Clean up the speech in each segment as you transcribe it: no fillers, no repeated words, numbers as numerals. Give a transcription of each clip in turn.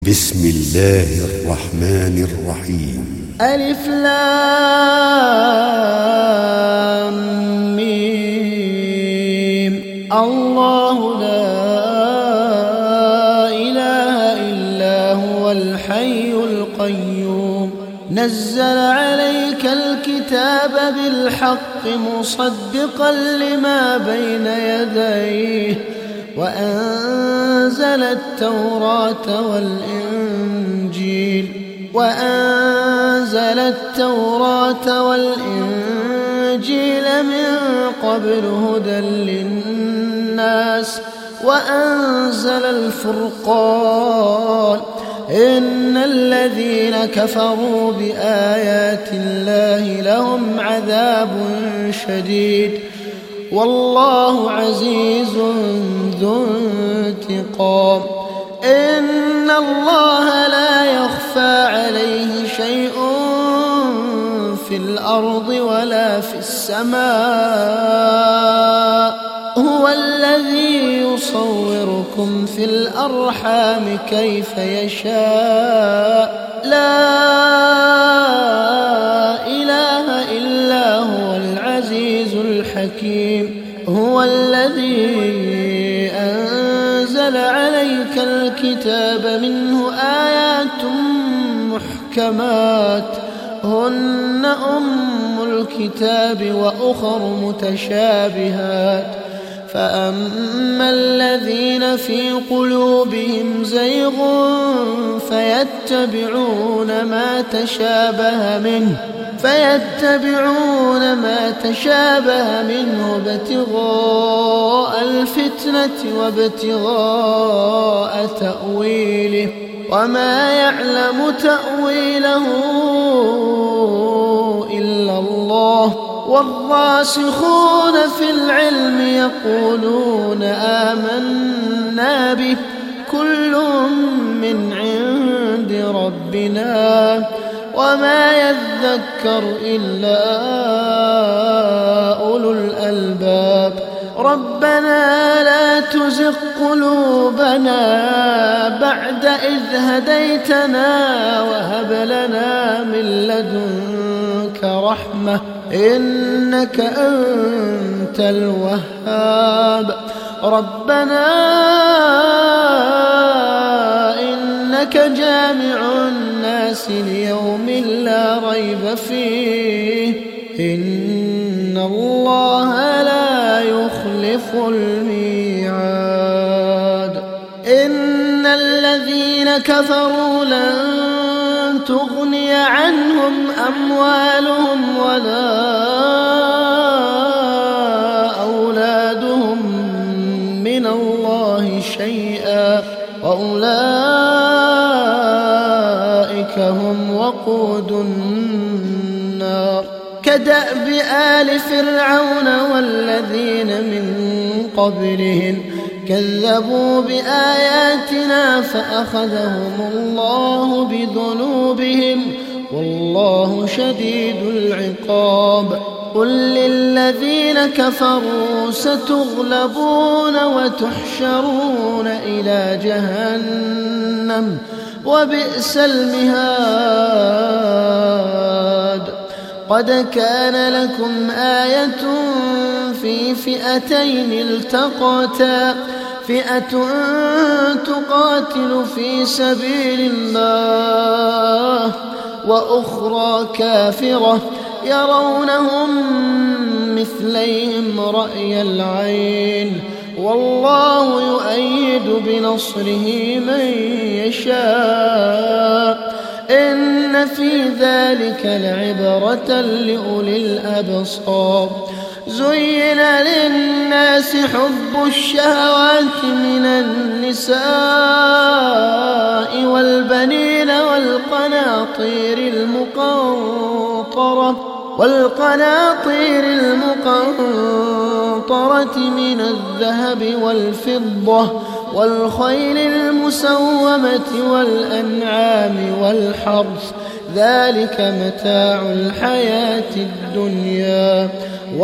بسم الله الرحمن الرحيم. ألف لام ميم. الله لا إله إلا هو الحي القيوم نزل عليك الكتاب بالحق مصدقا لما بين يديه وأنزل التوراة والإنجيل من قبل هدى للناس وأنزل الفرقان إن الذين كفروا بآيات الله لهم عذاب شديد والله عزيز ذو انتقام. إن الله لا يخفى عليه شيء في الأرض ولا في السماء هو الذي يصوركم في الأرحام كيف يشاء لا إله إلا هو العزيز الحكيم. هو الذي أنزل عليك الكتاب منه آيات محكمات هن أم الكتاب وأخر متشابهات فأما الذين في قلوبهم زيغ فيتبعون ما تشابه منه ابتغاء الفتنة وابتغاء تأويله وما يعلم تأويله إلا الله والراسخون في العلم يقولون آمنا به كل من عند ربنا وما يذكر إلا أولو الألباب. ربنا لا تزغ قلوبنا بعد إذ هديتنا وهب لنا من لدنك رحمة إنك أنت الوهاب. ربنا إنك جامع الناس ليوم لا ريب فيه إن الله لا يخلف الميعاد. إن الذين كفروا لن تغني عنهم أموالهم ولا أولادهم من الله شيئا وأولئك هم وقود النار. كدأب آل فرعون والذين من قبلهم كذبوا بآياتنا فأخذهم الله بذنوبهم والله شديد العقاب. قل للذين كفروا ستغلبون وتحشرون إلى جهنم وبئس المهاد. قد كان لكم آية في فئتين التقتا فئة تقاتل في سبيل الله وأخرى كافرة يرونهم مثليهم رأي العين والله يؤيد بنصره من يشاء إن في ذلك لعبرة لأولي الأبصار. زين للناس حب الشهوات من النساء والبنين والقناطير المقنطرة من الذهب والفضة والخيل المسومة والأنعام والحرث ذلك متاع الحياة الدنيا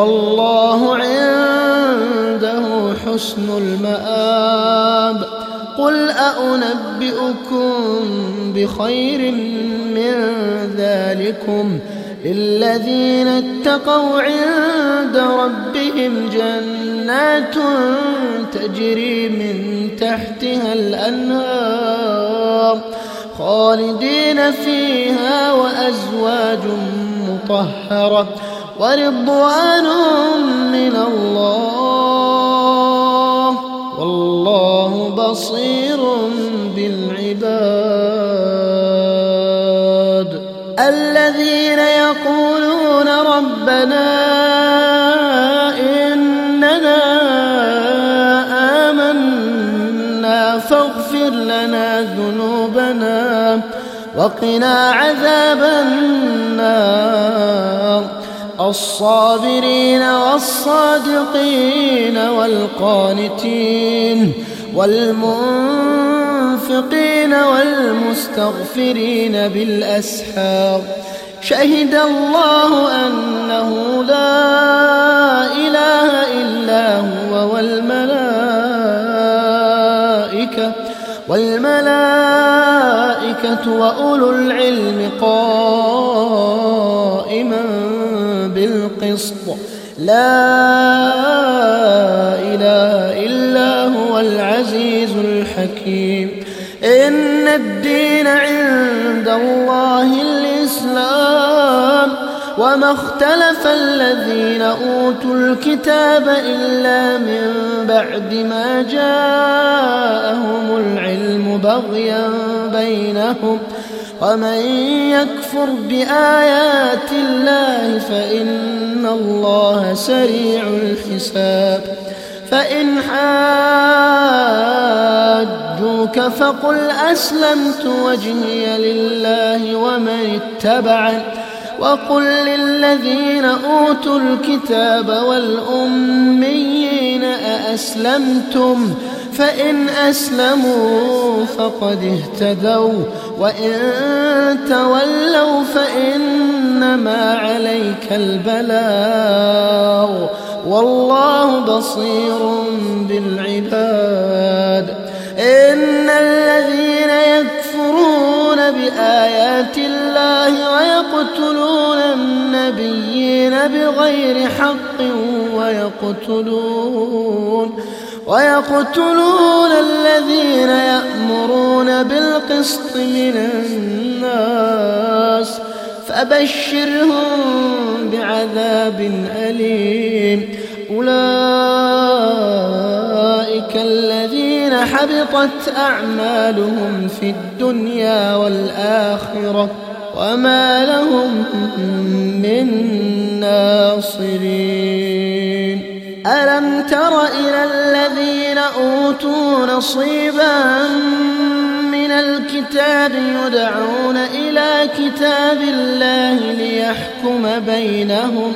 والله عنده حسن المآب قل أنبئكم بخير من ذلكم للذين اتقوا عند ربهم جنات تجري من تحتها الأنهار خالدين فيها وأزواج مطهرة ورضوان من الله والله بصير بالعباد. الذين يقولون ربنا إننا آمنا فاغفر لنا ذنوبنا وقنا عذاب النار الصابرين والصادقين والقانتين والمنفقين والمستغفرين بالأسحار شهد الله أنه لا إله إلا هو والملائكة وأولو العلم قائما بالقسط لا إله إلا هو العزيز الحكيم. إن الدين عند الله الإسلام وما اختلف الذين أوتوا الكتاب إلا من بعد ما جاءهم العلم بغيا بينهم ومن يكفر بآيات الله فإن الله سريع الحساب. فإن حاجوك فقل أسلمت وجهي لله ومن اتبعني وقل للذين أوتوا الكتاب والأميين أأسلمتم فإن أسلموا فقد اهتدوا وإن تولوا فإنما عليك البلاغ والله بصير بالعباد. إن الذين يكفرون بآيات الله ويقتلون النبيين بغير حق ويقتلون الذين يأمرون بالقسط من الناس فبشرهم بعذاب أليم. أولئك الذين حبطت أعمالهم في الدنيا والآخرة وما لهم من ناصرين. ألم تر إلى الذين أوتوا نصيبا من الكتاب يدعون إلى كتاب الله ليحكم بينهم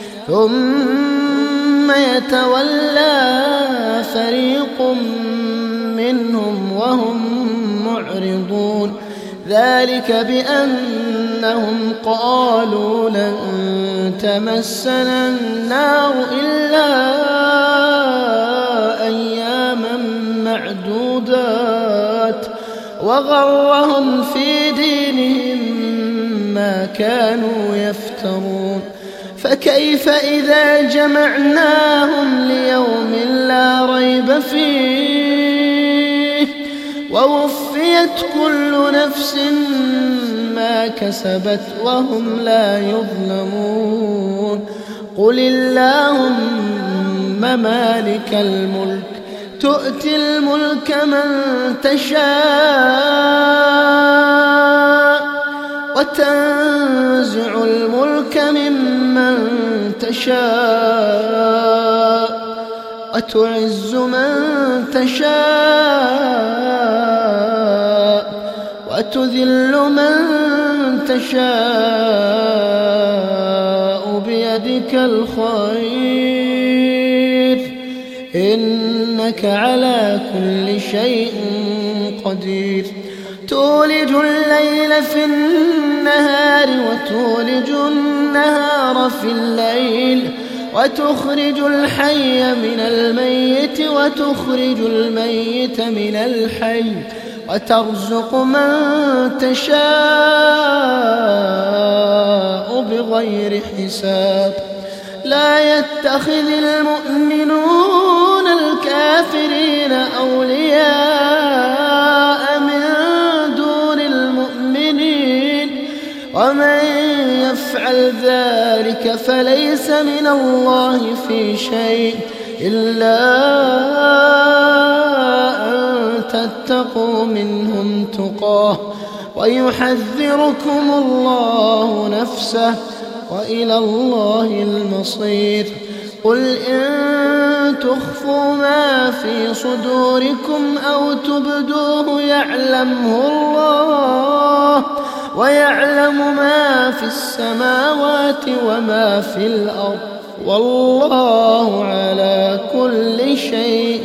ثم يتولى فريق منهم وهم معرضون ذلك بأنهم قالوا لن تمسنا النار إلا أياما معدودات وغرهم في دينهم ما كانوا يفترون. فكيف إذا جمعناهم ليوم لا ريب فيه ووفيت كل نفس ما كسبت وهم لا يظلمون. قل اللهم مالك الملك تؤتي الملك من تشاء وتنزع الملك ممن تشاء وتعز من تشاء وتذل من تشاء بيدك الخير إنك على كل شيء قدير. تولج الليل في النهار وتولج النهار في الليل وتخرج الحي من الميت وتخرج الميت من الحي وترزق من تشاء بغير حساب. لا يتخذ المؤمنون الكافرين أولياء من دون المؤمنين ومن يفعل ذلك فليس من الله في شيء إلا أن تتقوا منهم تقاه ويحذركم الله نفسه وإلى الله المصير. قل إن تخفوا ما في صدوركم أو تبدوه يعلمه الله ويعلم ما في السماوات وما في الأرض والله على كل شيء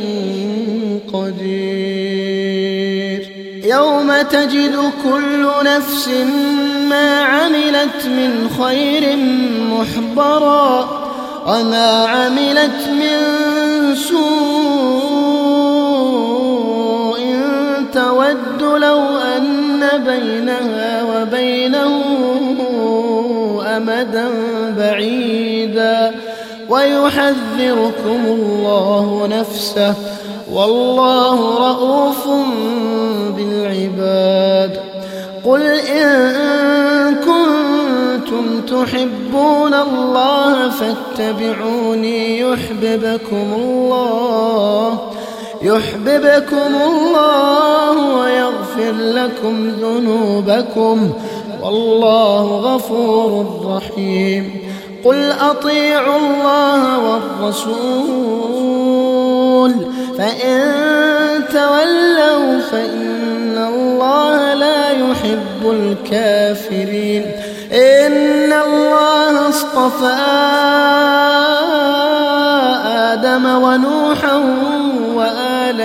قدير. يوم تجد كل نفس ما عملت من خير محضرا وما عملت من سوء تود لو أن بينها وبينه أمدا بعيدا ويحذركم الله نفسه والله رؤوف بالعباد. قل إن كنتم تحبون الله فاتبعوني يحببكم الله ويغفر لكم ذنوبكم والله غفور رحيم. قل أطيعوا الله والرسول فإن تولوا فإن الله لا يحب الكافرين. إن الله اصطفى آدم ونوحا وآل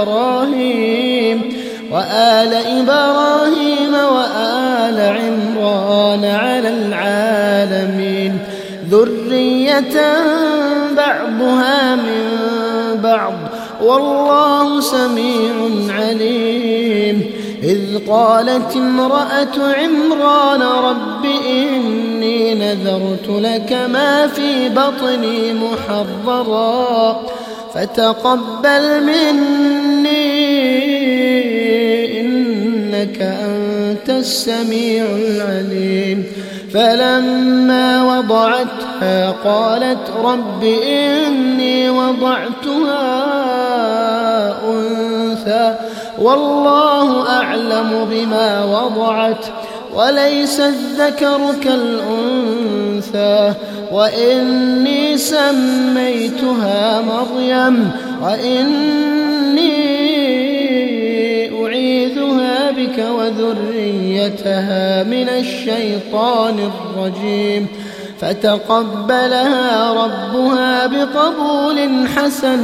إبراهيم وآل عمران على العالمين ذرية بعضها من بعض والله سميع عليم. إذ قالت امرأة عمران رب إني نذرت لك ما في بطني محررا فتقبل مني إنك أنت السميع العليم. فلما وضعتها قالت رب إني وضعتها أنثى والله أعلم بما وضعت وليس الذكر كالأنثى وإني سميتها مريم وإني أعيذها بك وذريتها من الشيطان الرجيم. فتقبلها ربها بقبول حسن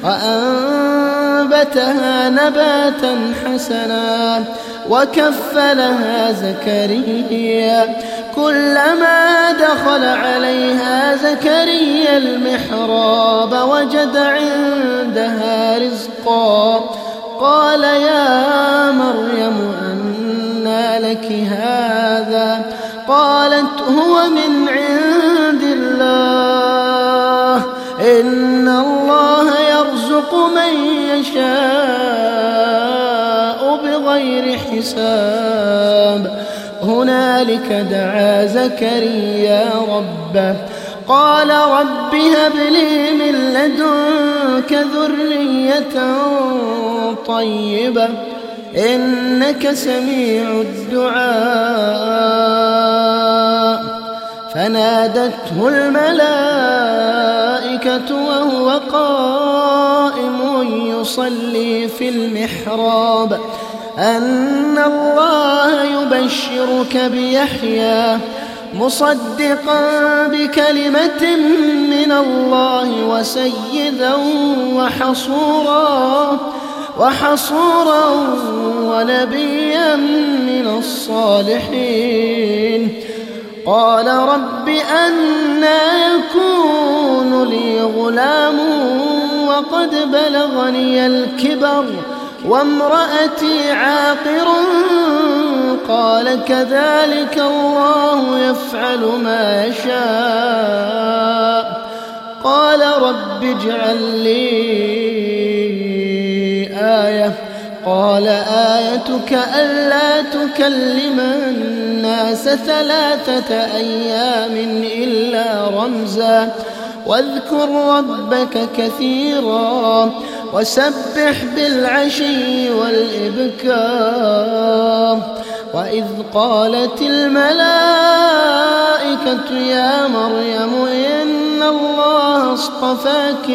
وأنبتها نباتا حسنا وكفلها زكريا. كلما دخل عليها زكريا المحراب وجد عندها رزقا قال يا مريم أنى لك هذا قالت هو من عند الله إن الله يرزق من يشاء بغير حساب. هنالك دعا زكريا ربه قال رب هب لي من لدنك ذرية طيبة إنك سميع الدعاء. فنادته الملائكة وهو قائم يصلي في المحراب أن الله يبشرك بيحيى مصدقا بكلمة من الله وسيدا وحصورا ونبيا من الصالحين قال رب أنى يكون لي غلام وقد بلغني الكبر وامرأتي عاقر قال كذلك الله يفعل ما يشاء قال رب اجعل لي آية قال آيتك ألا تكلم الناس 3 أيام إلا رمزا واذكر ربك كثيرا وسبح بالعشي والإبكار وإذ قالت الملائكة يا مريم إن الله اصطفاك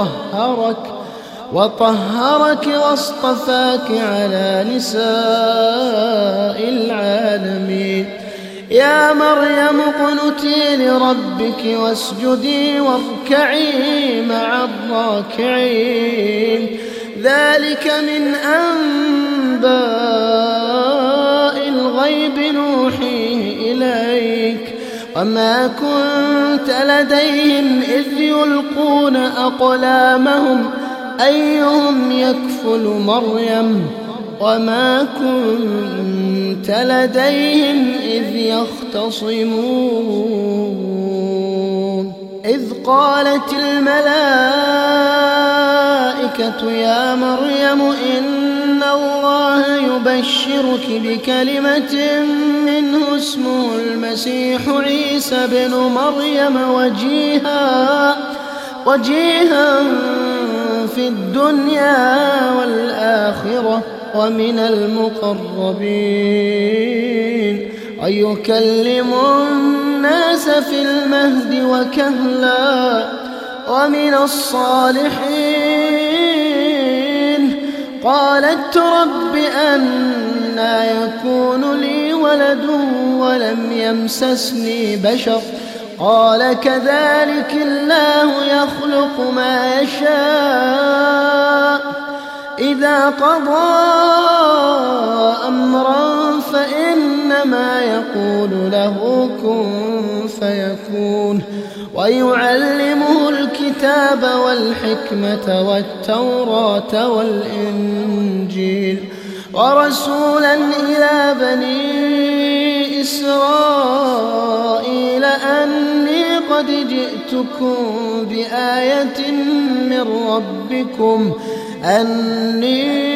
وطهرك واصطفاك على نساء العالمين يا مريم اقنتي لربك واسجدي واركعي مع الراكعين ذلك من أنباء الغيب نوحيه إليك وما كنت لديهم إذ يلقون أقلامهم أيهم يكفل مريم وما كنت لديهم إذ يختصمون إذ قالت الملائكة يا مريم إن الله يبشرك بكلمة منه اسمه المسيح عيسى بن مريم وجيها في الدنيا والآخرة ومن المقربين ويكلم الناس في المهد وكهلا ومن الصالحين قالت رب أنى يكون لي ولد ولم يمسسني بشر قال كذلك الله يخلق ما يشاء إذا قضى أمرا فإنما يقول له كن فيكون ويعلمه الكتاب والحكمة والتوراة والإنجيل ورسولا إلى بني إسرائيل أني قد جئتكم بآية من ربكم أني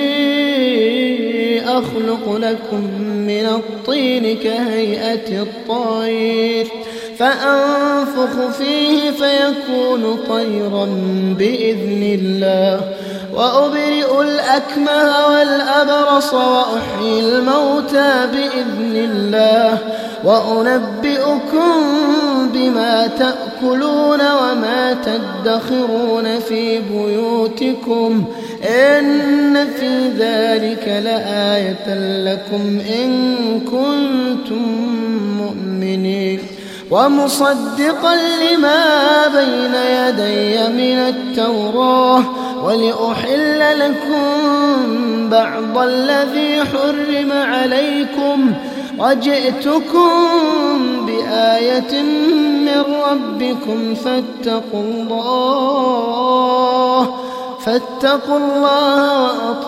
أخلق لكم من الطين كهيئة الطير فأنفخ فيه فيكون طيرا بإذن الله وأبرئ الأكمه والأبرص وأحيي الموتى بإذن الله وأنبئكم بما تأكلون وما تدخرون في بيوتكم إن في ذلك لآية لكم إن كنتم مؤمنين ومصدقا لما بين يدي من التوراة ولأحل لكم بعض الذي حرم عليكم وجئتكم بآية من ربكم فاتقوا الله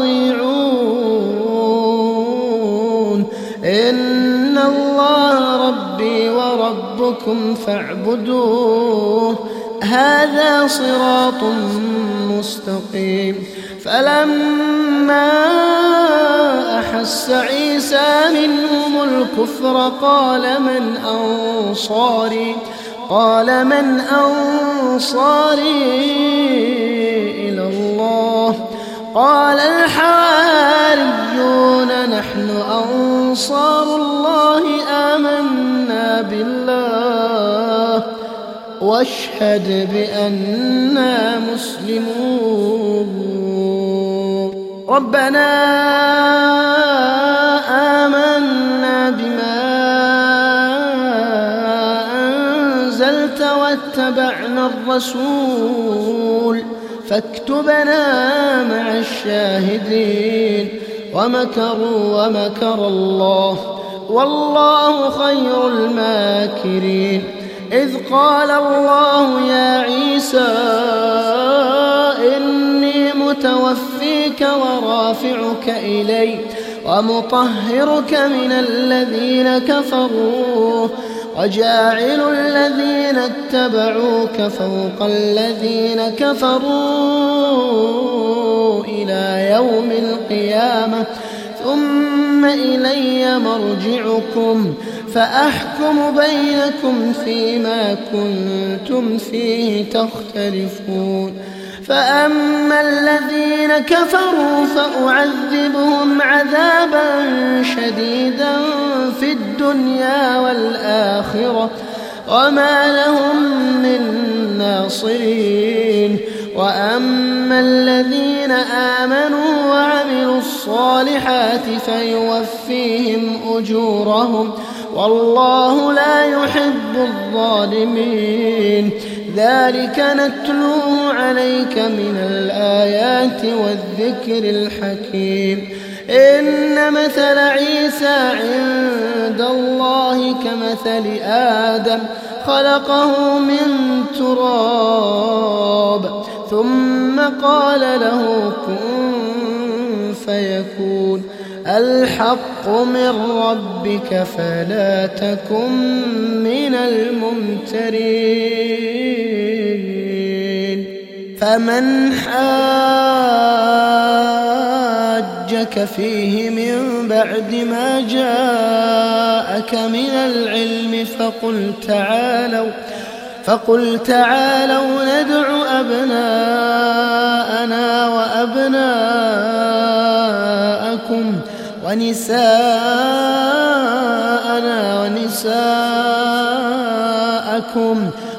وأطيعون إن الله ربي وربكم فاعبدوه هذا صراط مستقيم فلما أحس عيسى منهم الكفر قال من أنصاري إلى الله قال الحواريون نحن أنصار الله آمنا بالله واشهد بأننا مسلمون ربنا آمنا بما أنزلت واتبعنا الرسول فاكتبنا مع الشاهدين ومكروا ومكر الله والله خير الماكرين. إذ قال الله يا عيسى إني متوفيك ورافعك إلي ومطهرك من الذين كفروا وجاعل الذين اتبعوك فوق الذين كفروا إلى يوم القيامة ثم إلي مرجعكم فأحكم بينكم فيما كنتم فيه تختلفون. فأما الذين كفروا فأعذبهم عذابا شديدا في الدنيا والآخرة وما لهم من ناصرين. وأما الذين آمنوا وعملوا الصالحات فيوفيهم أجورهم والله لا يحب الظالمين. ذلك نتلوه عليك من الآيات والذكر الحكيم. إن مثل عيسى عند الله كمثل آدم خلقه من تراب ثم قال له كن فيكون. الحق من ربك فلا تكن من الممترين. فمن حاجك فيه من بعد ما جاءك من العلم فقل تعالوا ندع أبناءنا وأبناءكم ونساءنا ونساءكم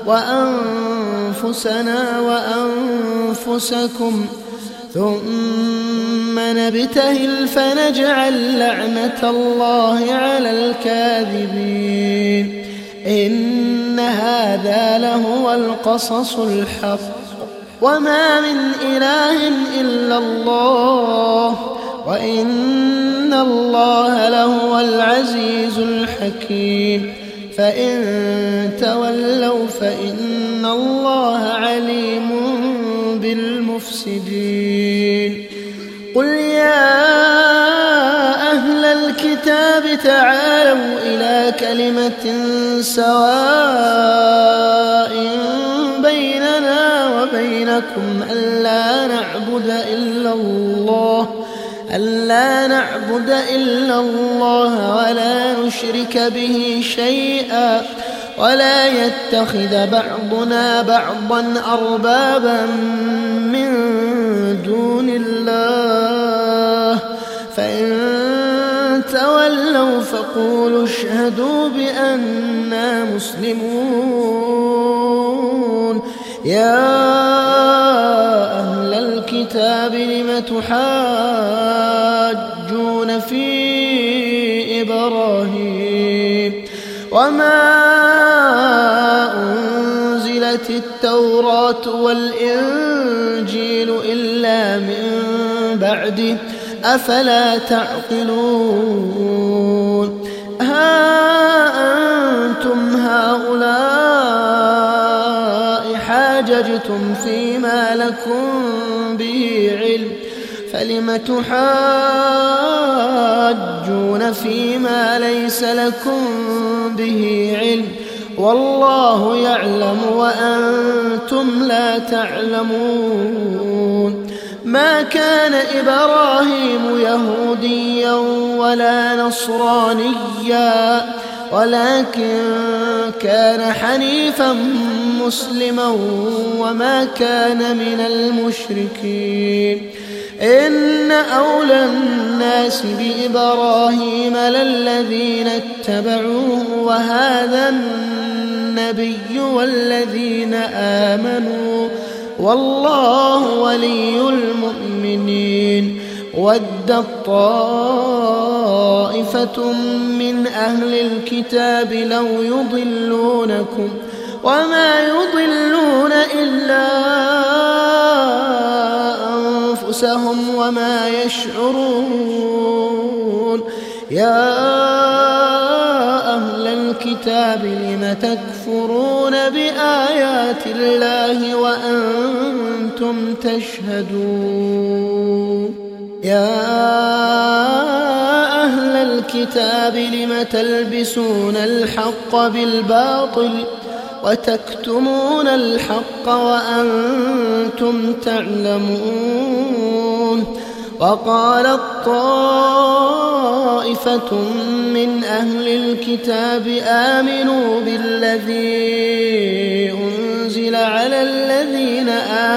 وأنفسنا وأنفسكم ثم نبتهل فنجعل لعنة الله على الكاذبين. إن هذا لهو القصص الحق وما من إله إلا الله وإن الله لهو العزيز الحكيم. فإن تولوا فإن الله عليم بالمفسدين. قل يا أهل الكتاب تعالوا إلى كلمة سواء بيننا وبينكم ألا نعبد إلا الله ولا نشرك به شيئا ولا يتخذ بعضنا بعضا أربابا من دون الله. فإن تولوا فقولوا اشهدوا بأننا مسلمون. يا أهل الكتاب لم تحاجون في إبراهيم وما أنزلت التوراة والإنجيل إلا من بعده أفلا تعقلون. ها أنتم هؤلاء حاججتم فيما لكم به علم فلم تحاجون فيما ليس لكم به علم والله يعلم وأنتم لا تعلمون. ما كان إبراهيم يهوديا ولا نصرانيا ولكن كان حنيفا مسلما وما كان من المشركين. إن أولى الناس بإبراهيم للذين اتبعوه وهذا النبي والذين آمنوا والله ولي المؤمنين. ودت طائفة من أهل الكتاب لو يضلونكم وما يضلون إلا أنفسهم وما يشعرون. يا الكتاب لم تكفرون بآيات الله وأنتم تشهدون يا أهل الكتاب لم تلبسون الحق بالباطل وتكتمون الحق وأنتم تعلمون وقالت طائفة من أهل الكتاب آمنوا بالذي أنزل على الذين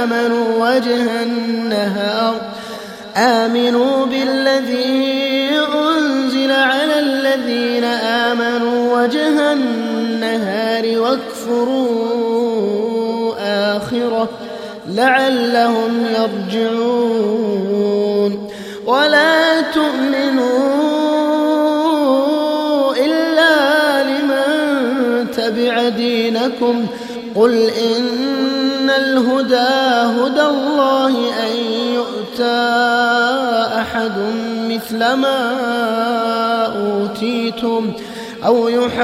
آمنوا وجه النهار واكفروا آخره لعلهم يرجعون ولا تؤمنوا إلا لمن تبع دينكم قل إن الهدى هدى الله أن يؤتى أحد مثل ما أوتيتم أو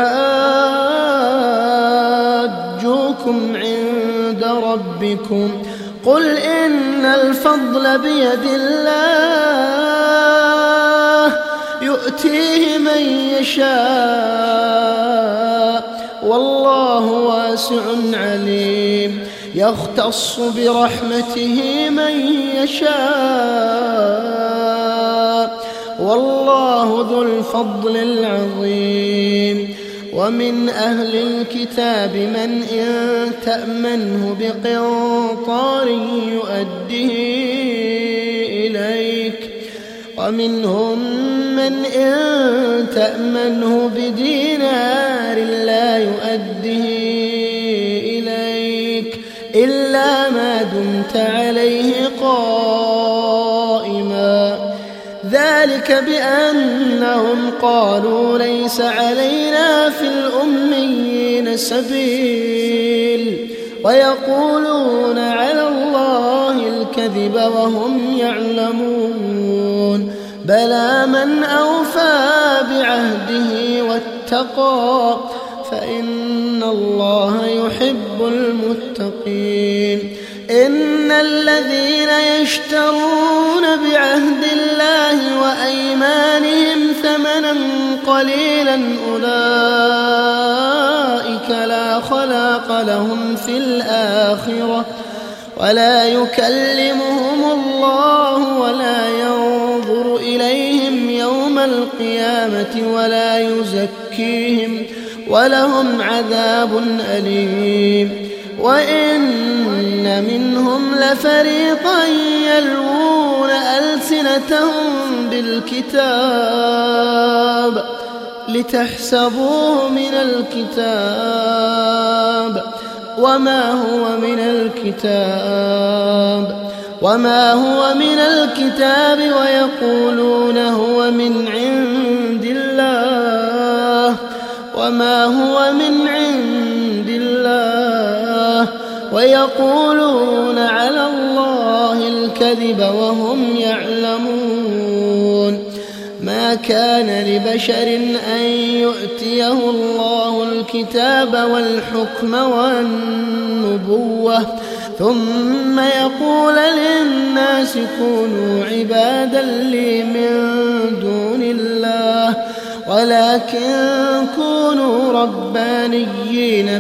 يحاجوكم عند ربكم قل إن الفضل بيد الله يؤتيه من يشاء والله واسع عليم يختص برحمته من يشاء والله ذو الفضل العظيم ومن أهل الكتاب من إن تأمنه بقنطار يؤديه إليك ومنهم من إن تأمنه بدينار لا يؤديه إليك إلا ما دمت عليه قائما ذلك بأنهم قالوا ليس علينا في الأميين سبيل ويقولون على الله الكذب وهم يعلمون بلى من أوفى بعهده واتقى فإن الله يحب المتقين إن الذين يشترون بعهد الله وأيمانهم ثمنا قليلا أولئك لا خلاق لهم في الآخرة ولا يكلمهم الله ولا ينظر إليهم يوم القيامة ولا يزكيهم ولهم عذاب أليم وإن منهم لفريقا يلوون ألسنتهم بالكتاب لتحسبوه من الكتاب وما هو من الكتاب ويقولون هو من عند الله وما هو من عند الله ويقولون على الله الكذب وهم يعلمون ما كان لبشر أن يؤتيه الله الكتاب والحكم والنبوة ثم يقول للناس كونوا عبادا لي من دون الله ولكن كونوا ربانيين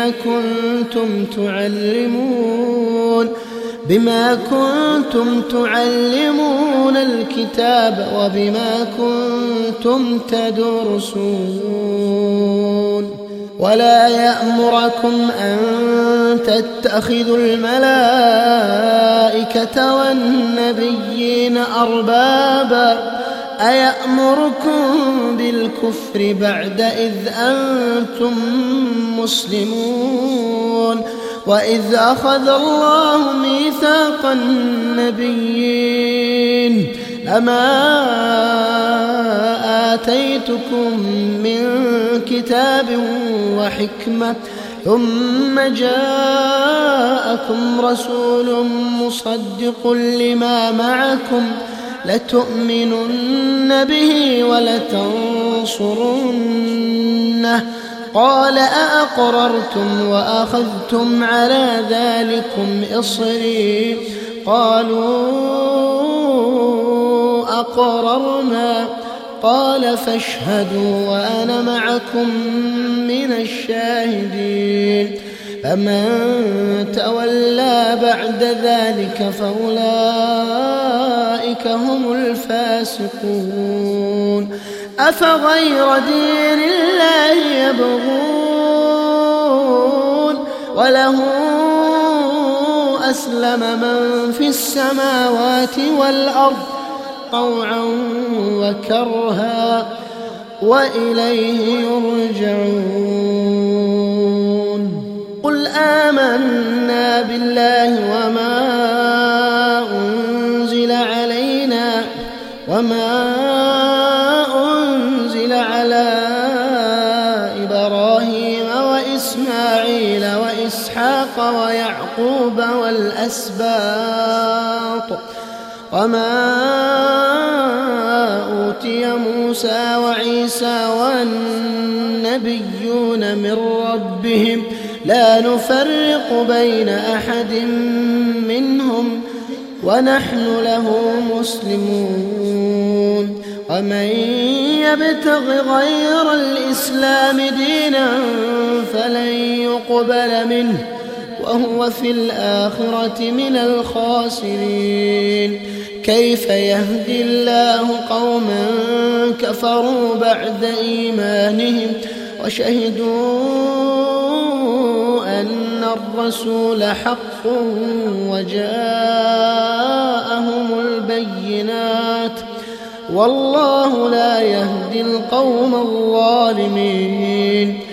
بما كنتم تعلمون الكتاب وبما كنتم تدرسون ولا يأمركم أن تتخذوا الملائكة والنبيين أربابا أيأمركم بالكفر بعد إذ أنتم مسلمون وإذ أخذ الله ميثاق النبيين أما آتيتكم من كتاب وحكمة ثم جاءكم رسول مصدق لما معكم لتؤمنن به ولتنصرنه قال أأقررتم وأخذتم على ذلكم إصري قالوا أقررنا قال فاشهدوا وأنا معكم من الشاهدين فمن تولى بعد ذلك فأولئك هم الفاسقون أفغير دين الله يبغون وله أسلم من في السماوات والأرض طوعا وكرها وإليه يرجعون قل آمنا بالله وما أنزل علينا وما أنزل على إبراهيم وإسماعيل وإسحاق ويعقوب والأسباط وما أوتي موسى وعيسى والنبيون من ربهم لا نفرق بين أحد منهم ونحن له مسلمون ومن يبتغ غير الإسلام دينا فلن يقبل منه وهو في الآخرة من الخاسرين كيف يهدي الله قوما كفروا بعد إيمانهم وشهدوا أن الرسول حق وجاءهم البينات والله لا يهدي القوم الظالمين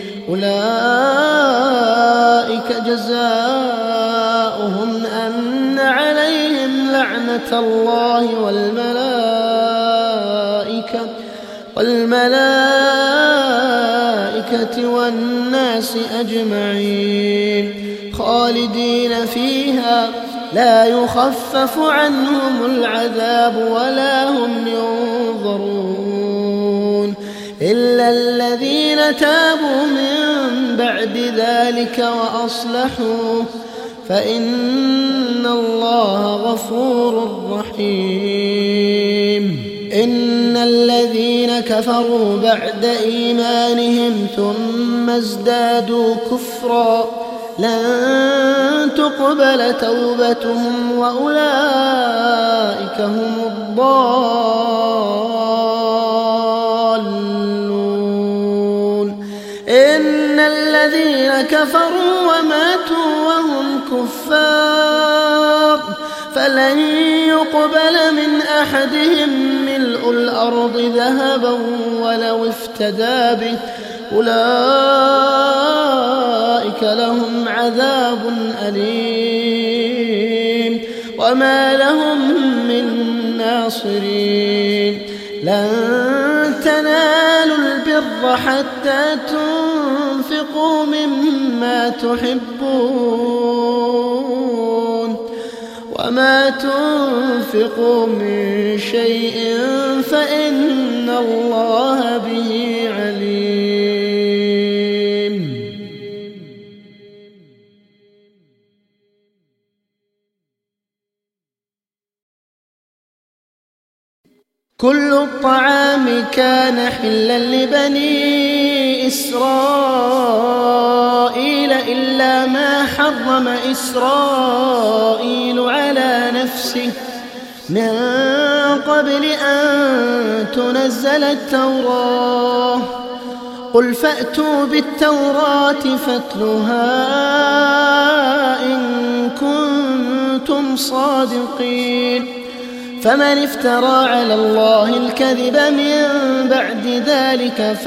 أولئك جزاؤهم أن عليهم لعنة الله والملائكة والناس أجمعين خالدين فيها لا يخفف عنهم العذاب ولا هم ينظرون إلا الذين تابوا من بعد ذلك وأصلحوا فإن الله غفور رحيم إن الذين كفروا بعد إيمانهم ثم ازدادوا كفرا لن تقبل توبتهم وأولئك هم الضالون إن الذين كفروا وماتوا وهم كفار فلن يقبل من أحدهم ملء الأرض ذهبا ولو افتدى به أولئك لهم عذاب أليم وما لهم من ناصرين لن تنالوا البر حتى تنفقوا مما تحبون وما تنفقوا من شيء فإن الله به عليم كل الطعام كان حلا لبني إسرائيل إلا ما حرم إسرائيل على نفسه من قبل أن تنزل التوراة قل فأتوا بالتوراة فاتلوها إن كنتم صادقين فمن افترى على الله الكذب من بعد ذلك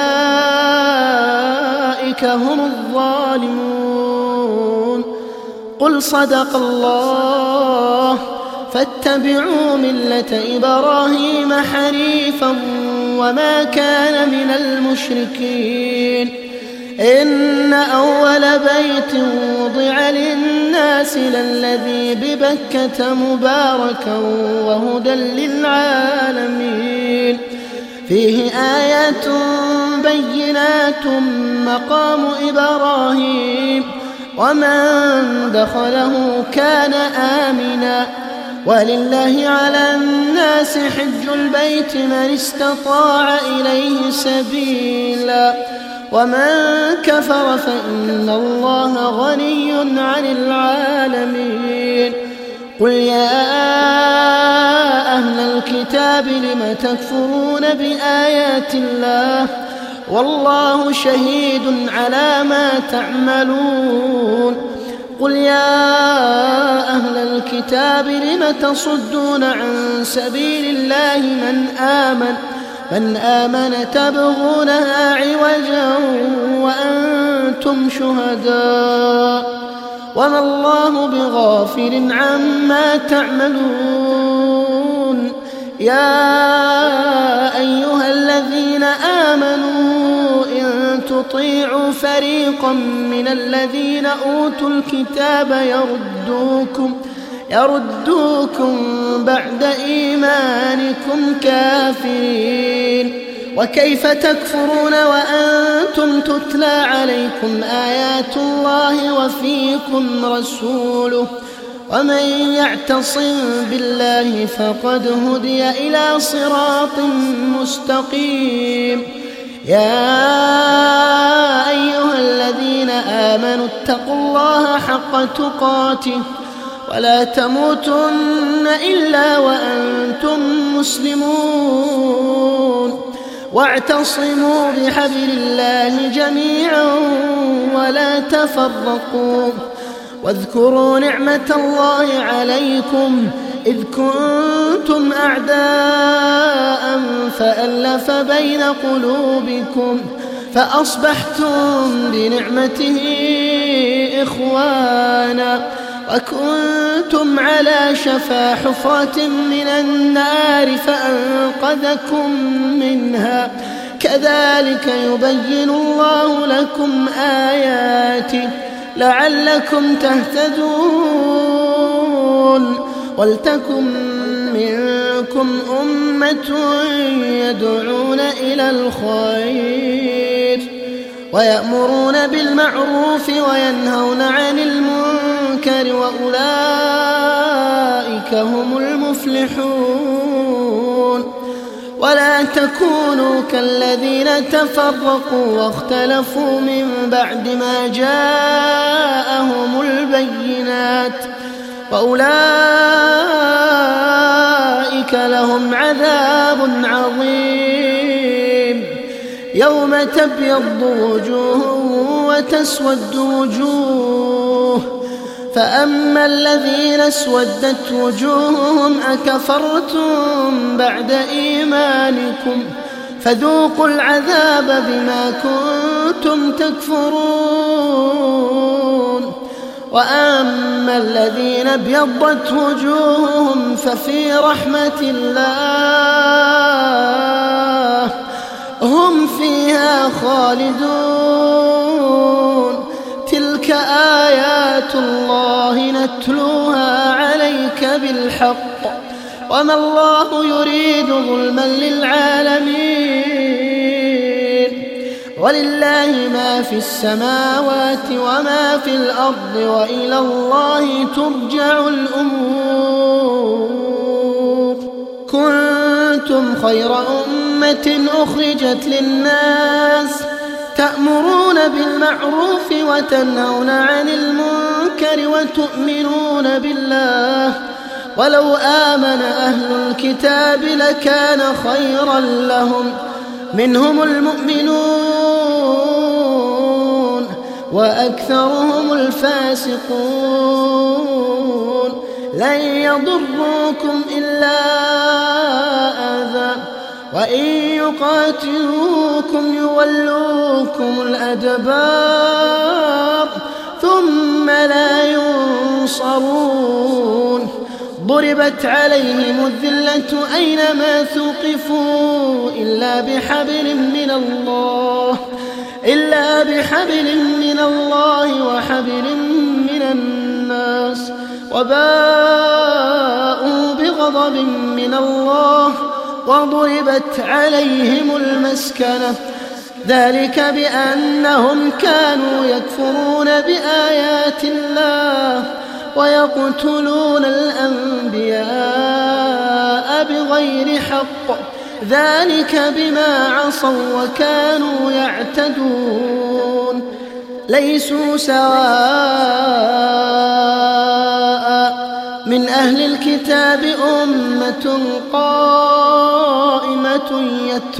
فأولئك هم الظالمون قل صدق الله فاتبعوا ملة إبراهيم حنيفا وما كان من المشركين إن أول بيت وضع للناس للذي ببكة مباركا وهدى للعالمين فيه آيات بينات مقام إبراهيم ومن دخله كان آمنا ولله على الناس حج البيت من استطاع إليه سبيلا ومن كفر فإن الله غني عن العالمين قل يا أهل الكتاب لم تكفرون بآيات الله والله شهيد على ما تعملون قل يا أهل الكتاب لم تصدون عن سبيل الله من آمن تبغونها عوجا وأنتم شهداء وما الله بغافل عما تعملون يا أيها الذين آمنوا إن تطيعوا فريقا من الذين أوتوا الكتاب يردوكم بعد إيمانكم كافرين وكيف تكفرون وأنتم تتلى عليكم آيات الله وفيكم رسوله ومن يعتصم بالله فقد هدي إلى صراط مستقيم يا أيها الذين آمنوا اتقوا الله حق تقاته ولا تموتن إلا وأنتم مسلمون واعتصموا بحبل الله جميعا ولا تفرقوا واذكروا نعمة الله عليكم إذ كنتم أعداء فألف بين قلوبكم فأصبحتم بنعمته إخوانا وكنتم على شفا حفرة من النار فأنقذكم منها كذلك يبين الله لكم آياته لعلكم تهتدون ولتكن منكم أمة يدعون إلى الخير ويأمرون بالمعروف وينهون عن المنكر وأولئك هم المفلحون ولا تكونوا كالذين تفرقوا واختلفوا من بعد ما جاءهم البينات وأولئك لهم عذاب عظيم يوم تبيض وجوه وتسود وجوه فأما الذين اسودت وجوههم أكفرتم بعد إيمانكم فذوقوا العذاب بما كنتم تكفرون وأما الذين ابيضت وجوههم ففي رحمة الله هم فيها خالدون تلك آيات الله نتلوها عليك بالحق وما الله يريد ظلما للعالمين ولله ما في السماوات وما في الأرض وإلى الله ترجع الأمور كنتم خير أمة أخرجت للناس تأمرون بالمعروف وتنهون عن المنكر وتؤمنون بالله ولو آمن أهل الكتاب لكان خيرا لهم منهم المؤمنون وأكثرهم الفاسقون لن يضروكم إلا أذى وإن يقاتلوكم يولوكم الأدبار ثم لا ينصرون ضربت عليهم الذلة أينما ثقفوا إلا بحبل من الله وحبل من الناس وباءوا بغضب من الله وضربت عليهم المسكنة ذلك بأنهم كانوا يكفرون بآيات الله ويقتلون الأنبياء بغير حق ذلك بما عصوا وكانوا يعتدون ليسوا سواء من أهل الكتاب أمة قائمة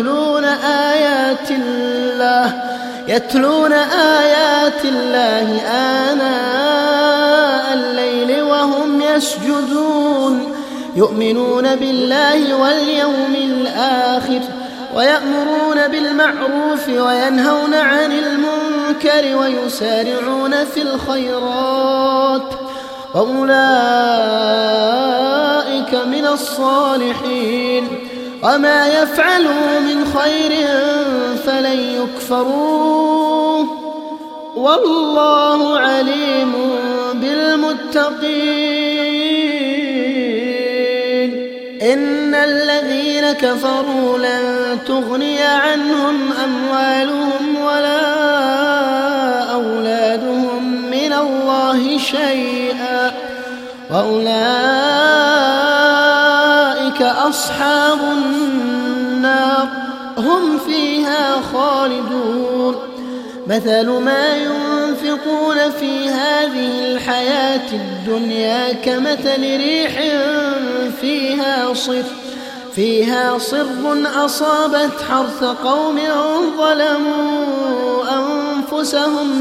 يتلون آيات الله آناء الليل وهم يسجدون يؤمنون بالله واليوم الآخر ويأمرون بالمعروف وينهون عن المنكر ويسارعون في الخيرات وأولئك من الصالحين وما يفعلوا من خير فلن يكفروه والله عليم بالمتقين إن الذين كفروا لن تغني عنهم أموالهم ولا أولادهم من الله شيئا وأولئك أصحاب النار هم فيها خالدون مثل ما ينفقون في هذه الحياة الدنيا كمثل ريح فيها صر أصابت حرث قوم ظلموا أنفسهم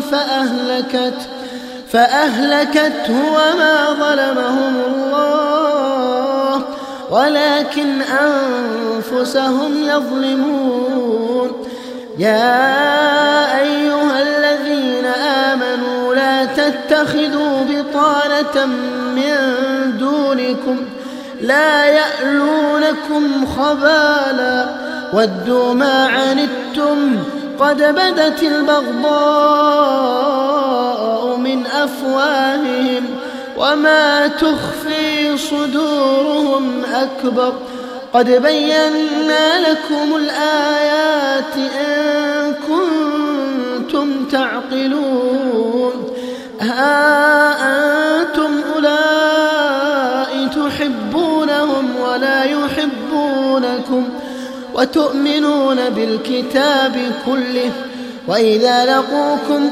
فأهلكته وما ظلمهم الله ولكن أنفسهم يظلمون يا أيها الذين آمنوا لا تتخذوا بطانة من دونكم لا يألونكم خبالا ودوا ما عنتم قد بدت البغضاء من أفواههم وما تخفي صدورهم أكبر قد بينا لكم الآيات إن كنتم تعقلون ها أنتم أولئك تحبونهم ولا يحبونكم وتؤمنون بالكتاب كله وإذا لقوكم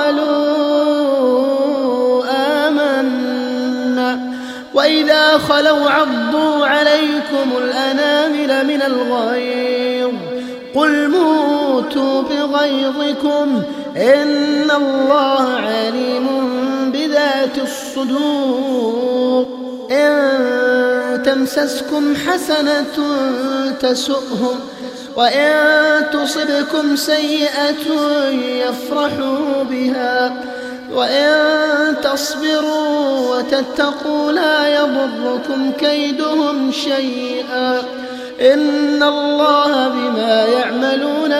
قالوا آمنا وإذا خلوا عضوا عليكم الأنامل من الغيظ قل موتوا بغيظكم إن الله عليم بذات الصدور إن تمسسكم حسنة تسؤهم وإن تصبكم سيئة يفرحوا بها وإن تصبروا وتتقوا لا يضركم كيدهم شيئا إن الله بما يعملون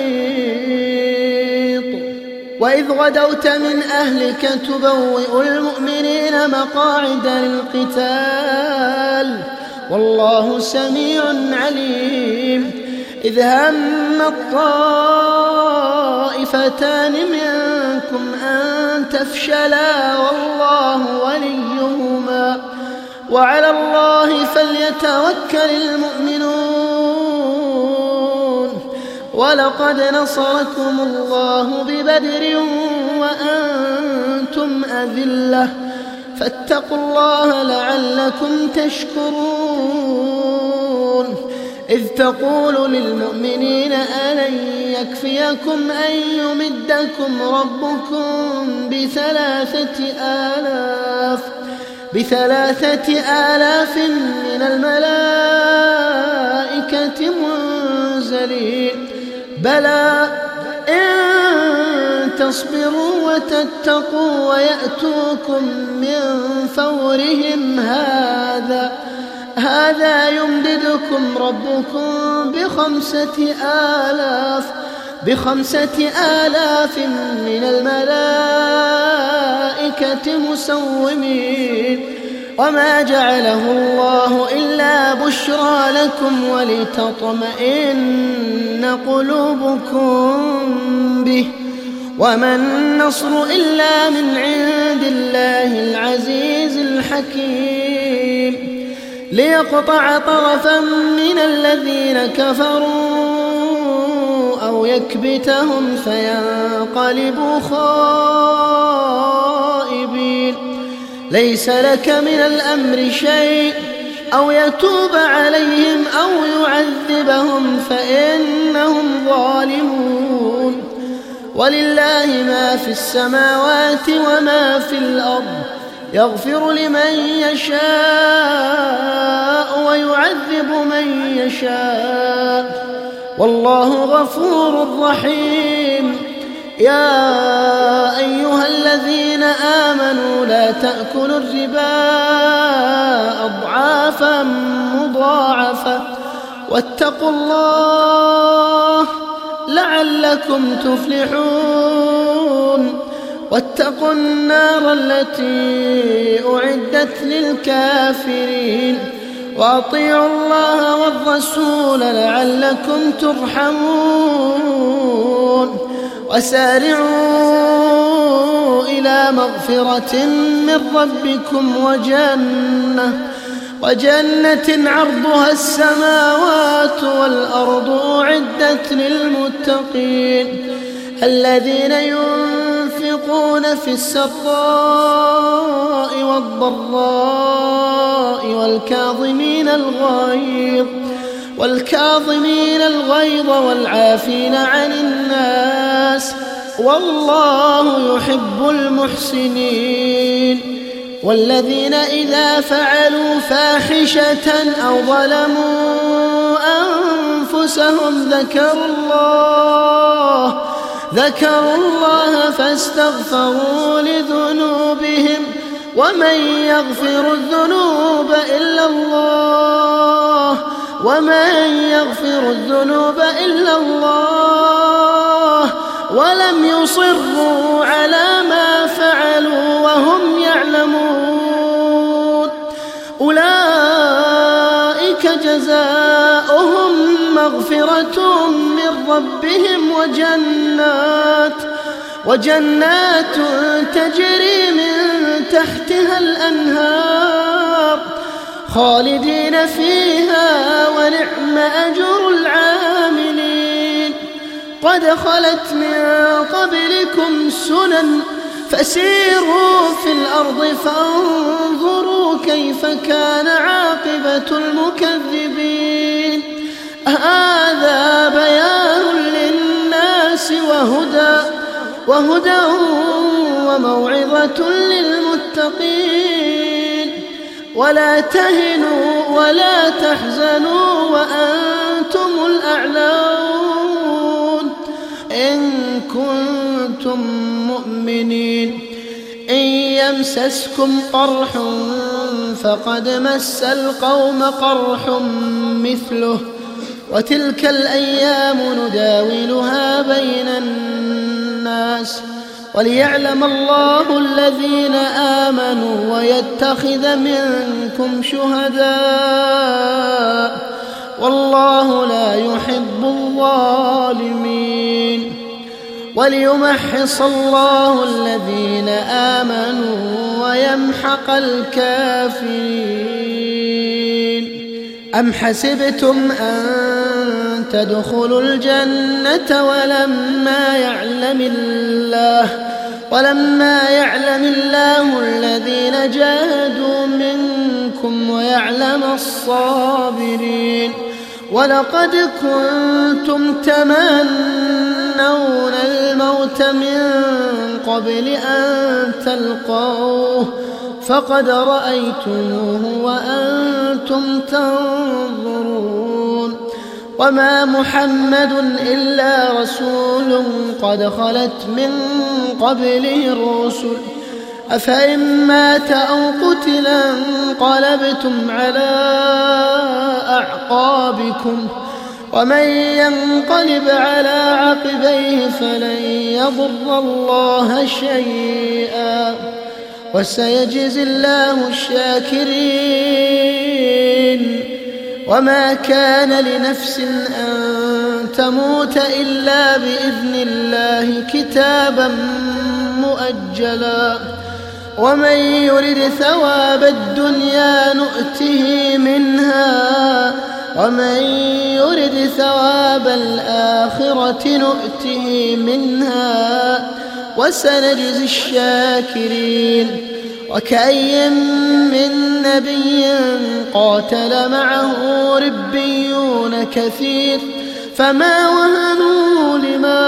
محيط وإذ غدوت من أهلك تبوئ المؤمنين مقاعد للقتال والله سميع عليم إذ هم الطائفتان منكم أن تفشلا والله وليهما وعلى الله فليتوكل المؤمنون ولقد نصركم الله ببدر وأنتم أذلة فاتقوا الله لعلكم تشكرون إذ تقول للمؤمنين ألن يكفيكم أن يمدكم ربكم بثلاثة آلاف من الملائكة منزلين بلى إن تصبروا وتتقوا ويأتوكم من فورهم هذا يمددكم ربكم بخمسة آلاف من الملائكة مسومين وما جعله الله إلا بشرى لكم ولتطمئن قلوبكم به، وما النصر إلا من عند الله العزيز الحكيم، ليقطع طرفا من الذين كفروا أو يكبتهم فينقلبوا خائبين. ليس لك من الأمر شيء أو يتوب عليهم أو يعذبهم فإنهم ظالمون. ولله ما في السماوات وما في الأرض، يغفر لمن يشاء ويعذب من يشاء، والله غفور رحيم. يا أيها الذين آمنوا لا تأكلوا الربا أضعافا مضاعفة واتقوا الله لعلكم تفلحون. واتقوا النار التي أعدت للكافرين، وأطيعوا الله والرسول لعلكم ترحمون. وسارعوا إلى مغفرة من ربكم وجنة عرضها السماوات والأرض أعدت للمتقين، الذين ينفقون في السراء والضراء والكاظمين الغيظ والعافين عن الناس، والله يحب المحسنين. والذين إذا فعلوا فاحشة أو ظلموا أنفسهم ذكروا الله فاستغفروا لذنوبهم، ومن يغفر الذنوب إلا الله ولم يصروا على ما فعلوا وهم يعلمون، أولئك جزاؤهم مغفرة من ربهم وجنات تجري من تحتها الأنهار خالدين فيها، ونعم أجر العاملين. قد خلت من قبلكم سنن فسيروا في الأرض فانظروا كيف كان عاقبة المكذبين. هذا بيان للناس وهدى وموعظة للمتقين. ولا تهنوا ولا تحزنوا وأنتم الأعلون إن كنتم مؤمنين. إن يمسسكم قرح فقد مس القوم قرح مثله، وتلك الأيام نداولها بين الناس، وليعلم الله الذين آمنوا ويتخذ منكم شهداء، والله لا يحب الظالمين. وليمحص الله الذين آمنوا ويمحق الكافرين. أم حسبتم أن تدخلوا الجنة ولما يعلم الله الذين جاهدوا منكم ويعلم الصابرين. ولقد كنتم تمنون الموت من قبل أن تلقوه فقد رأيتموه وأنتم تنظرون. وما محمد إلا رسول قد خلت من قبله الرسل، أفإن مات أو قتل انقلبتم على أعقابكم، ومن ينقلب على عقبيه فلن يضر الله شيئا، وسيجزي الله الشاكرين. وما كان لنفس أن تموت إلا بإذن الله كتابا مؤجلا. ومن يرد ثواب الدنيا نؤته منها ومن يرد ثواب الآخرة نؤته منها وسنجزي الشاكرين. وكأي من نبي قاتل معه ربيون كثير فما وهنوا لما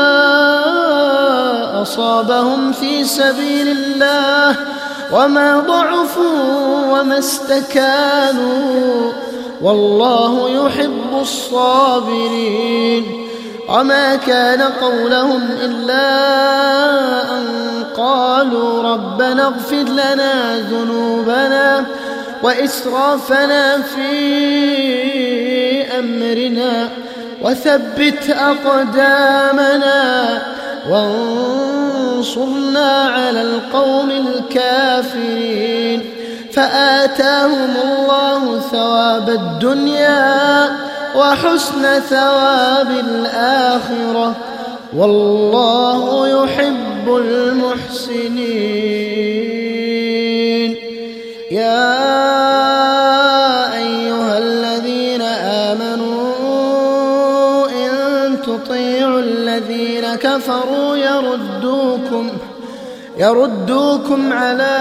أصابهم في سبيل الله وما ضعفوا وما استكانوا والله يحب الصابرين. وما كان قولهم إلا أن قالوا ربنا اغفر لنا ذنوبنا وإسرافنا في أمرنا وثبت أقدامنا وانصرنا على القوم الكافرين. فآتاهم الله ثواب الدنيا وحسن ثواب الآخرة والله يحب المحسنين. يا أيها الذين آمنوا إن تطيعوا الذين كفروا يردوكم على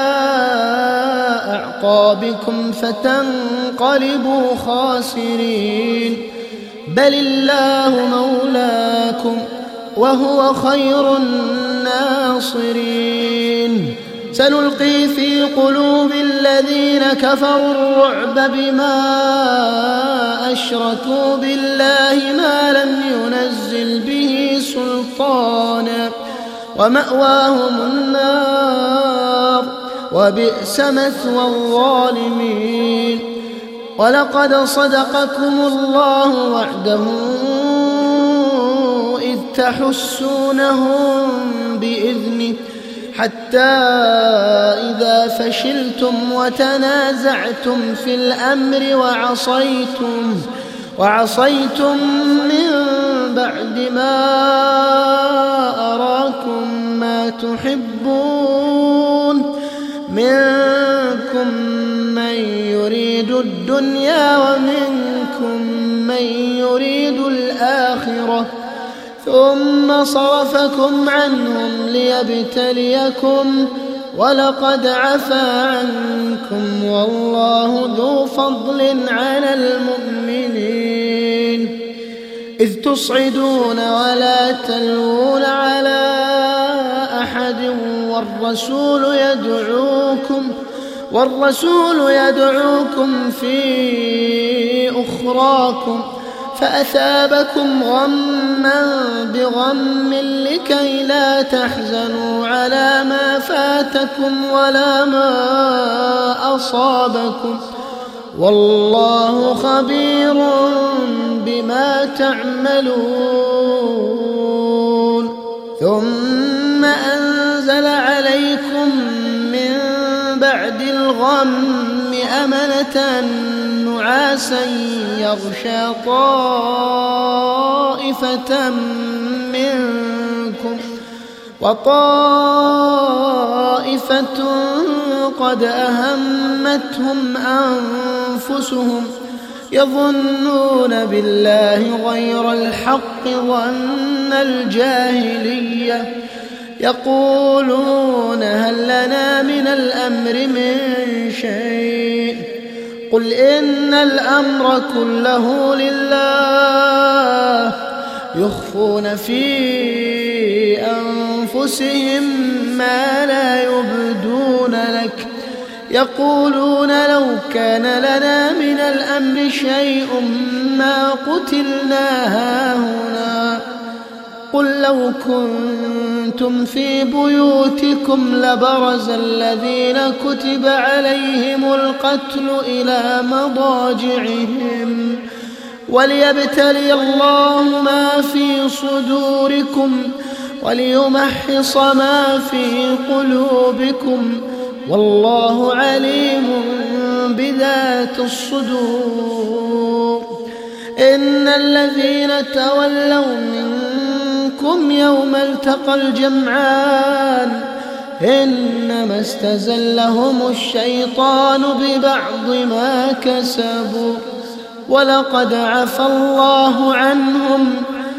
أعقابكم فتنقلبوا خاسرين. بل الله مولاكم وهو خير الناصرين. سنلقي في قلوب الذين كفروا الرعب بما أشركوا بالله ما لم ينزل به سلطانا ومأواهم النار وبئس مثوى الظالمين. ولقد صدقكم الله وعده إذ تحسونهم بإذنه حتى إذا فشلتم وتنازعتم في الأمر وعصيتم من بعد ما أراكم ما تحبون منكم من يريد الدنيا ومنكم من يريد الآخرة ثم صرفكم عنهم ليبتليكم ولقد عفا عنكم والله ذو فضل على المؤمنين. إذ تصعدون ولا تلوون على أحد والرسول يدعوكم في أخراكم فأثابكم غما بغم لكي لا تحزنوا على ما فاتكم ولا ما أصابكم والله خبير بما تعملون. ثم أنزل عليكم من بعد الغم أمنة نعاسا يغشى طائفة منكم وطائفة قد أهمتهم أنفسهم يظنون بالله غير الحق ظن الجاهلية يقولون هل لنا من الأمر من شيء قل إن الأمر كله لله يخفون في أنفسهم ما لا يبدون لك يقولون لو كان لنا من الأمر شيء ما قتلنا هاهنا قل لو كنتم في بيوتكم لبرز الذين كتب عليهم القتل إلى مضاجعهم وليبتلي الله ما في صدوركم وليمحص ما في قلوبكم والله عليم بذات الصدور. إن الذين تولوا منكم يوم التقى الجمعان إنما استزلهم الشيطان ببعض ما كسبوا ولقد عفى الله عنهم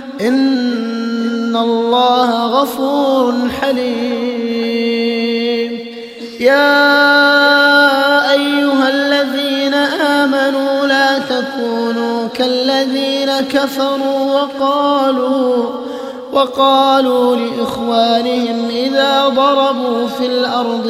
إن الله غفور حليم. يا أيها الذين آمنوا لا تكونوا كالذين كفروا وقالوا لإخوانهم إذا ضربوا في الأرض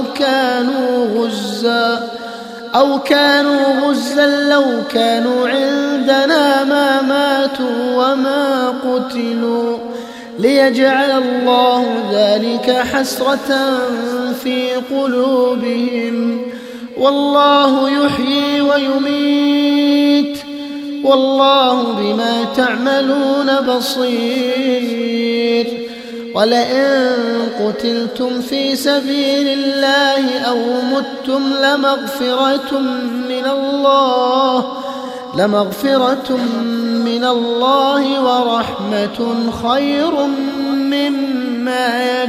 أو كانوا غزا لو كانوا عندنا ما ماتوا وما قتلوا ليجعل الله ذلك حسرة في قلوبهم والله يحيي ويميت والله بما تعملون بصير. ولئن قتلتم في سبيل الله أو متم لمغفرة من الله ورحمة خير مما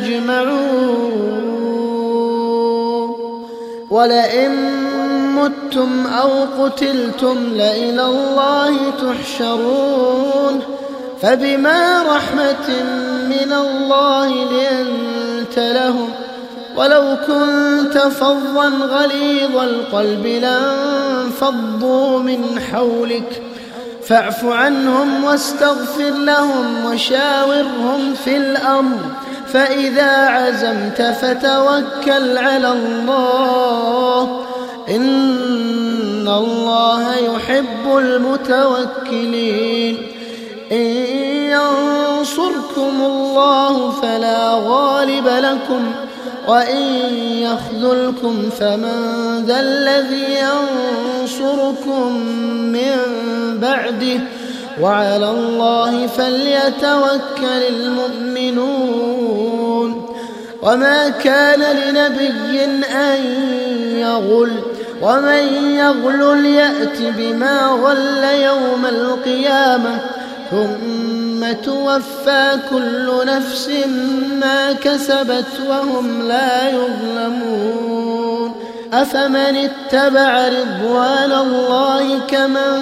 يجمعون. ولئن متم أو قتلتم لإلى الله تحشرون. فبما رحمة من الله لنت لهم ولو كنت فظا غليظ القلب لانفضوا من حولك فاعف عنهم واستغفر لهم وشاورهم في الأمر فإذا عزمت فتوكل على الله إن الله يحب المتوكلين. إن ينصركم الله فلا غالب لكم وإن يخذلكم فمن ذا الذي ينصركم من بعده وعلى الله فليتوكل المؤمنون. وما كان لنبي أن يغل ومن يغل يأت بما غل يوم القيامة ثم توفى كل نفس ما كسبت وهم لا يظلمون. أفمن اتبع رضوان الله كمن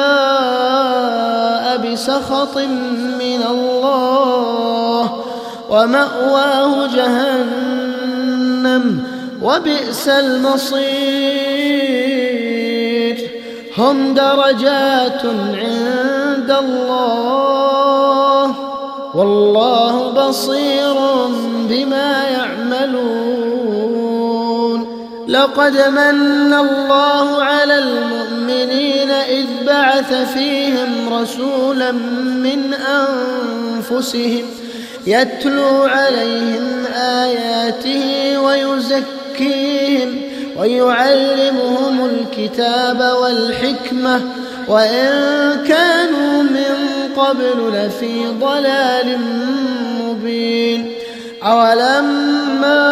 باء بسخط من الله ومأواه جهنم وبئس المصير. هم درجات عند الله والله بصير بما يعملون. لقد من الله على المؤمنين إذ بعث فيهم رسولا من أنفسهم يتلو عليهم آياته ويزكيهم ويعلمهم الكتاب والحكمة وإن كانوا من قبل لفي ضلال مبين. أولما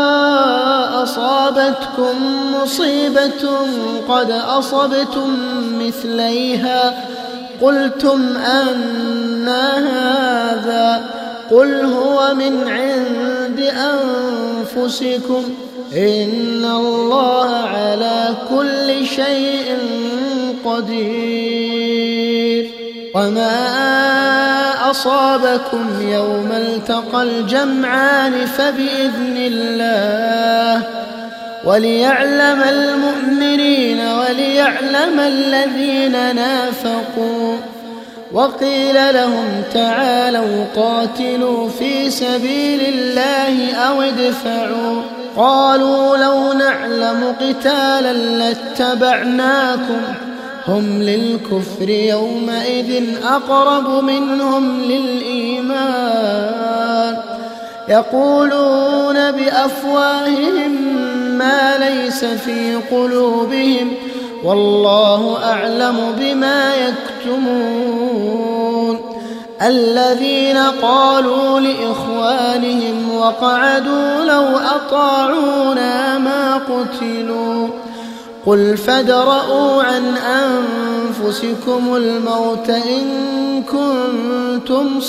أصابتكم مصيبة قد أصبتم مثليها قلتم أنى هذا قل هو من عند أنفسكم إن الله على كل شيء قدير. وما أصابكم يوم التقى الجمعان فبإذن الله وليعلم المؤمنين وليعلم الذين نافقوا. وقيل لهم تعالوا قاتلوا في سبيل الله أو ادفعوا قالوا لو نعلم قتالا لاتبعناكم هم للكفر يومئذ أقرب منهم للإيمان يقولون بأفواههم ما ليس في قلوبهم والله أعلم بما يكتمون. الذين قالوا لإخوانهم وقعدوا لو أطاعونا ما قتلوا قل فادرءوا عن أنفسكم الموت إن كنتم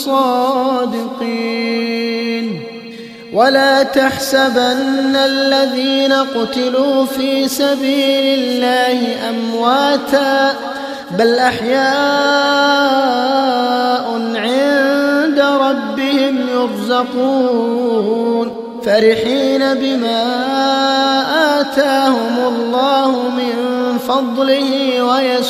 صادقين ولا تحسبن الذين قتلوا في سبيل الله أمواتا بل أحياء عند ربهم يرزقون فرحين بما آتاهم الله من فضله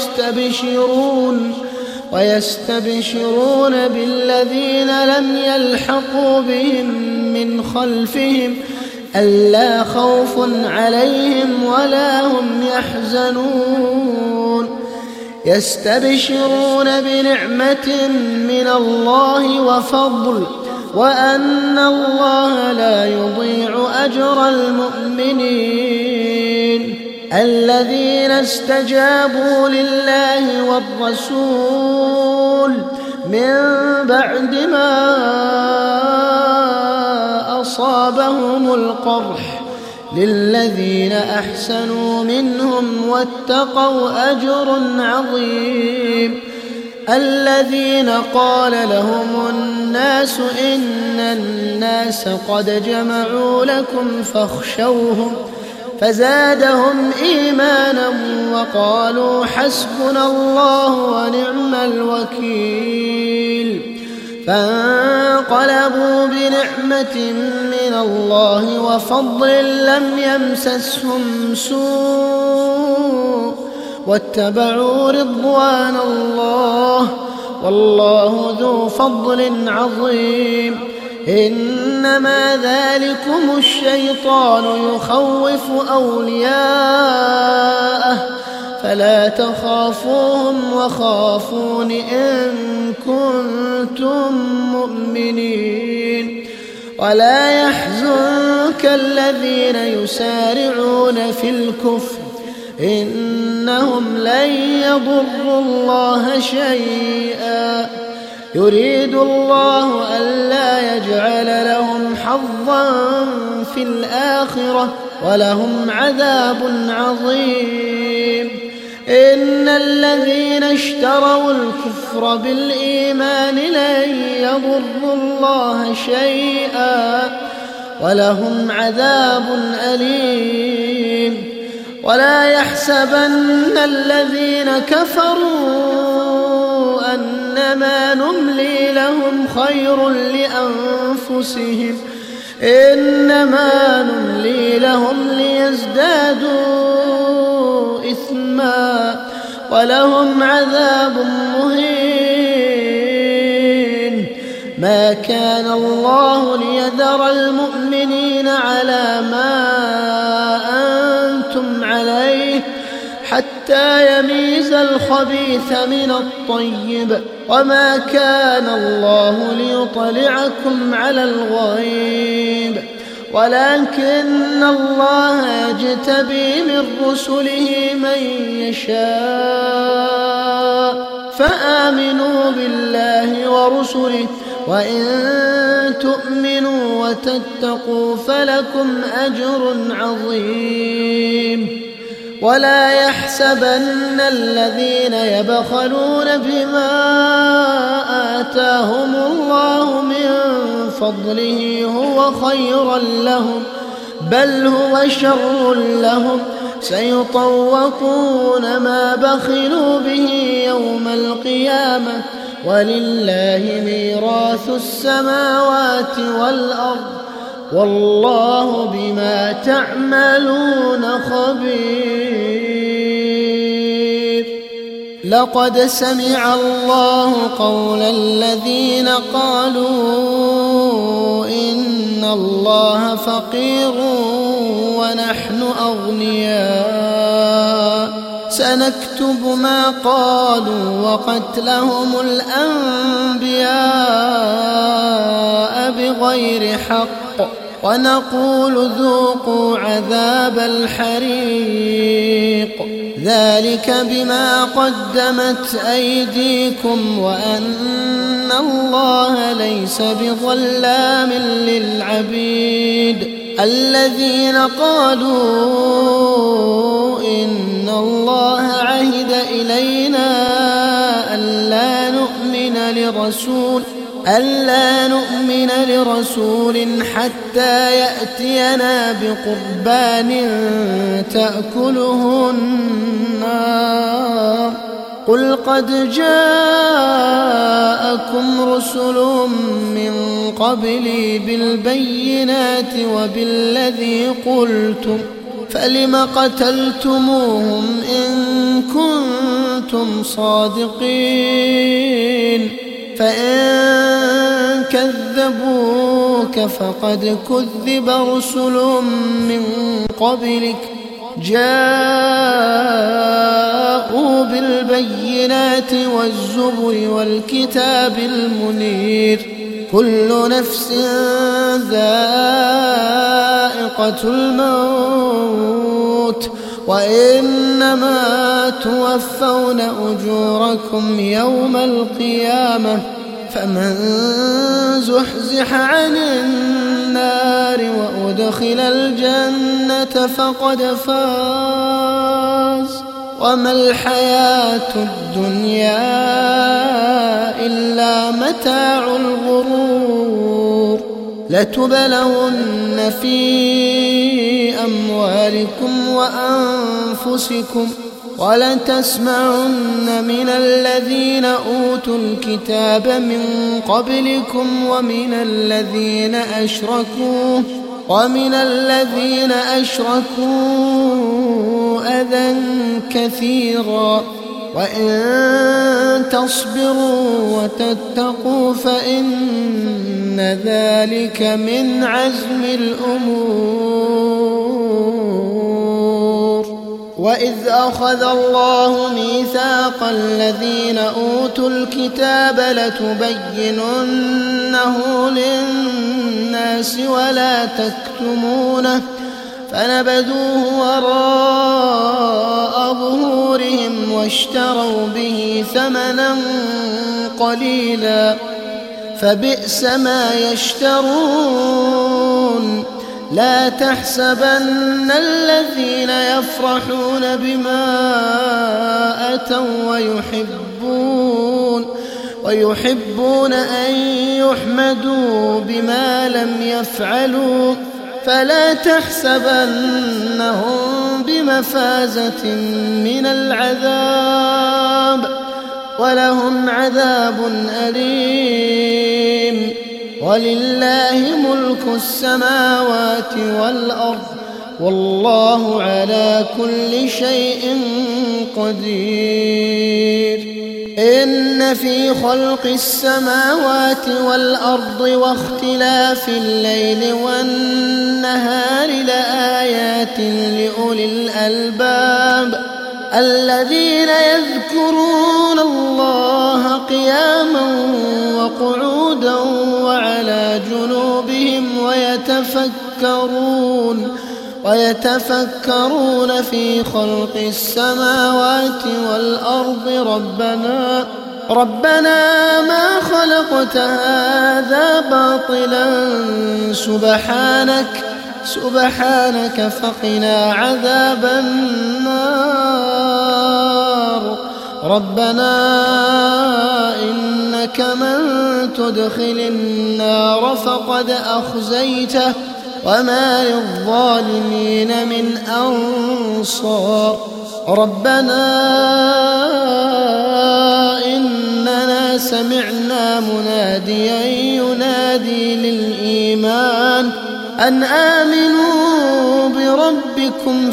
ويستبشرون بالذين لم يلحقوا بهم من خلفهم ألا خوف عليهم ولا هم يحزنون يستبشرون بنعمة من الله وفضل وأن الله لا يضيع أجر المؤمنين الذين استجابوا لله والرسول من بعد ما أصابهم القرح للذين أحسنوا منهم واتقوا أجر عظيم الذين قال لهم الناس إن الناس قد جمعوا لكم فاخشوهم فزادهم إيمانا وقالوا حسبنا الله ونعم الوكيل فانقلبوا بنعمة من الله وفضل لم يمسسهم سوء واتبعوا رضوان الله والله ذو فضل عظيم إنما ذلكم الشيطان يخوف أولياءه فلا تخافوهم وخافون إن كنتم مؤمنين ولا يحزنك الذين يسارعون في الكفر إنهم لن يضروا الله شيئا يريد الله ألا يجعل لهم حظا في الآخرة ولهم عذاب عظيم إن الذين اشتروا الكفر بالإيمان لن يضروا الله شيئا ولهم عذاب أليم ولا يحسبن الذين كفروا أنما نملي لهم خير لأنفسهم إنما نملي لهم ليزدادوا إثما ولهم عذاب مهين ما كان الله ليذر المؤمنين على ما أنتم عليه حتى يميز الخبيث من الطيب وما كان الله ليطلعكم على الغيب ولكن الله يجتبي من رسله من يشاء فآمنوا بالله ورسله وإن تؤمنوا وتتقوا فلكم أجر عظيم ولا يحسبن الذين يبخلون بما آتاهم الله من فضله هو خيرا لهم بل هو شر لهم سيطوقون ما بخلوا به يوم القيامة ولله ميراث السماوات والأرض والله بما تعملون خبير لقد سمع الله قول الذين قالوا إن الله فقير ونحن أغنياء سنكتب ما قالوا وقتلهم الأنبياء بغير حق ونقول ذوقوا عذاب الحريق ذلك بما قدمت أيديكم وأن الله ليس بظلام للعبيد. الذين قالوا إن الله عهد إلينا ألا نؤمن لرسول حتى يأتينا بقربان تأكله النار. قل قد جاءكم رسل من قبلي بالبينات وبالذي قلتم فلم قتلتموهم إن كنتم صادقين. فإن كذبوك فقد كذب رسل من قبلك جاءوا بالبينات والزبر والكتاب المنير. كل نفس ذائقة الموت وإنما توفون أجوركم يوم القيامة فمن زحزح عن النار وأدخل الجنة فقد فاز وما الحياة الدنيا إلا متاع الغرور. لتبلون في أموالكم وأنفسكم ولتسمعن من الذين أوتوا الكتاب من قبلكم ومن الذين أشركوا أذى كثيرا وإن تصبروا وتتقوا فإن ذلك من عزم الأمور. وإذ أخذ الله ميثاق الذين أوتوا الكتاب لتبيننه للناس ولا تكتمونه فنبذوه وراء ظهورهم واشتروا به ثمنا قليلا فبئس ما يشترون. لا تحسبن الذين يفرحون بما أتوا ويحبون أن يحمدوا بما لم يفعلوا فلا تحسبنهم بمفازة من العذاب ولهم عذاب أليم. ولله ملك السماوات والأرض والله على كل شيء قدير. إن في خلق السماوات والأرض واختلاف الليل والنهار لآيات لأولي الألباب الذين يذكرون الله قياما وقعودا وعلى جنوبهم ويتفكرون في خلق السماوات والأرض ربنا ما خلقت هذا باطلا سبحانك فقنا عذاب النار. ربنا إنك من تدخل النار فقد أخزيته وما للظالمين من أنصار. ربنا إننا سمعنا مناديا ينادي للإيمان أن آمنوا بربكم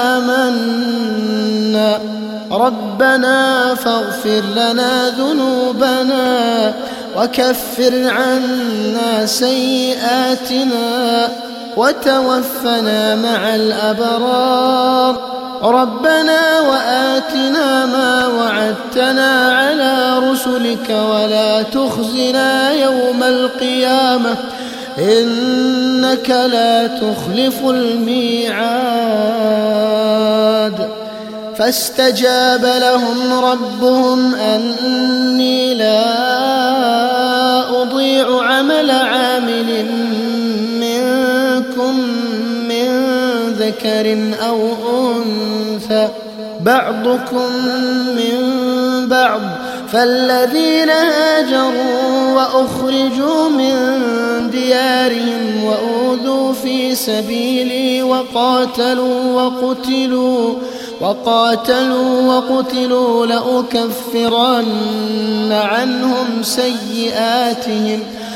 فآمنا. ربنا فاغفر لنا ذنوبنا وكفر عنا سيئاتنا وتوفنا مع الأبرار. ربنا وآتنا ما وعدتنا على رسلك ولا تخزنا يوم القيامة إنك لا تخلف الميعاد. فاستجاب لهم ربهم أني لا أضيع عمل عامل منكم من ذكر أو أنثى بعضكم من بعض فالذين هاجروا وأخرجوا من ديارهم وأوذوا في سبيلي وقاتلوا وقتلوا لأكفرن عنهم سيئاتهم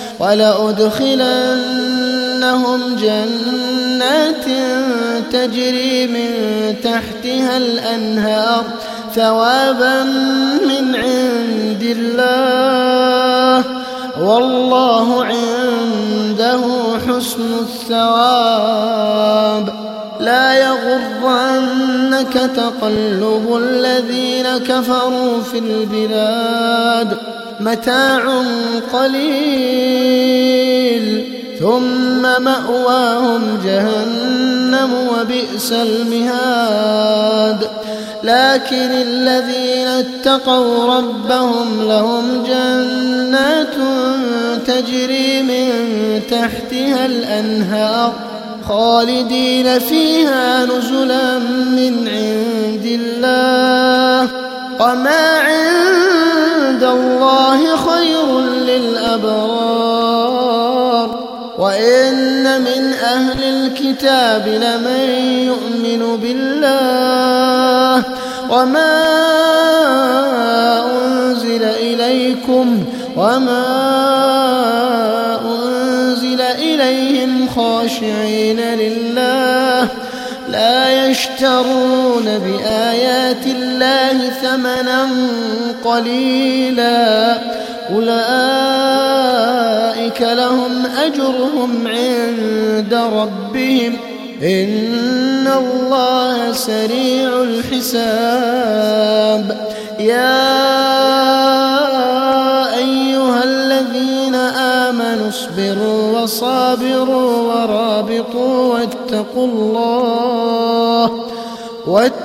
ولأدخلنهم جنات تجري من تحتها الأنهار ثوابا من عند الله والله عنده حسن الثواب. لا يغرنك تقلب الذين كفروا في البلاد متاع قليل ثم مأواهم جهنم وبئس المهاد. لكن الذين اتقوا ربهم لهم جنات تجري من تحتها الأنهار خالدين فيها نزلا من عند الله وما عند الله خير للأبرار. وإن من أهل الكتاب لمن يؤمن بالله وما أنزل إليكم وما أنزل إليهم خاشعين لله لا يشترون بآيات الله ثمنا قليلا أولئك لهم أجرهم عند ربهم إن الله سريع الحساب. يا أيها الذين آمنوا اصبروا وصابروا ورابطوا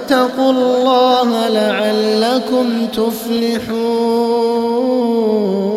واتقوا الله لعلكم تفلحون.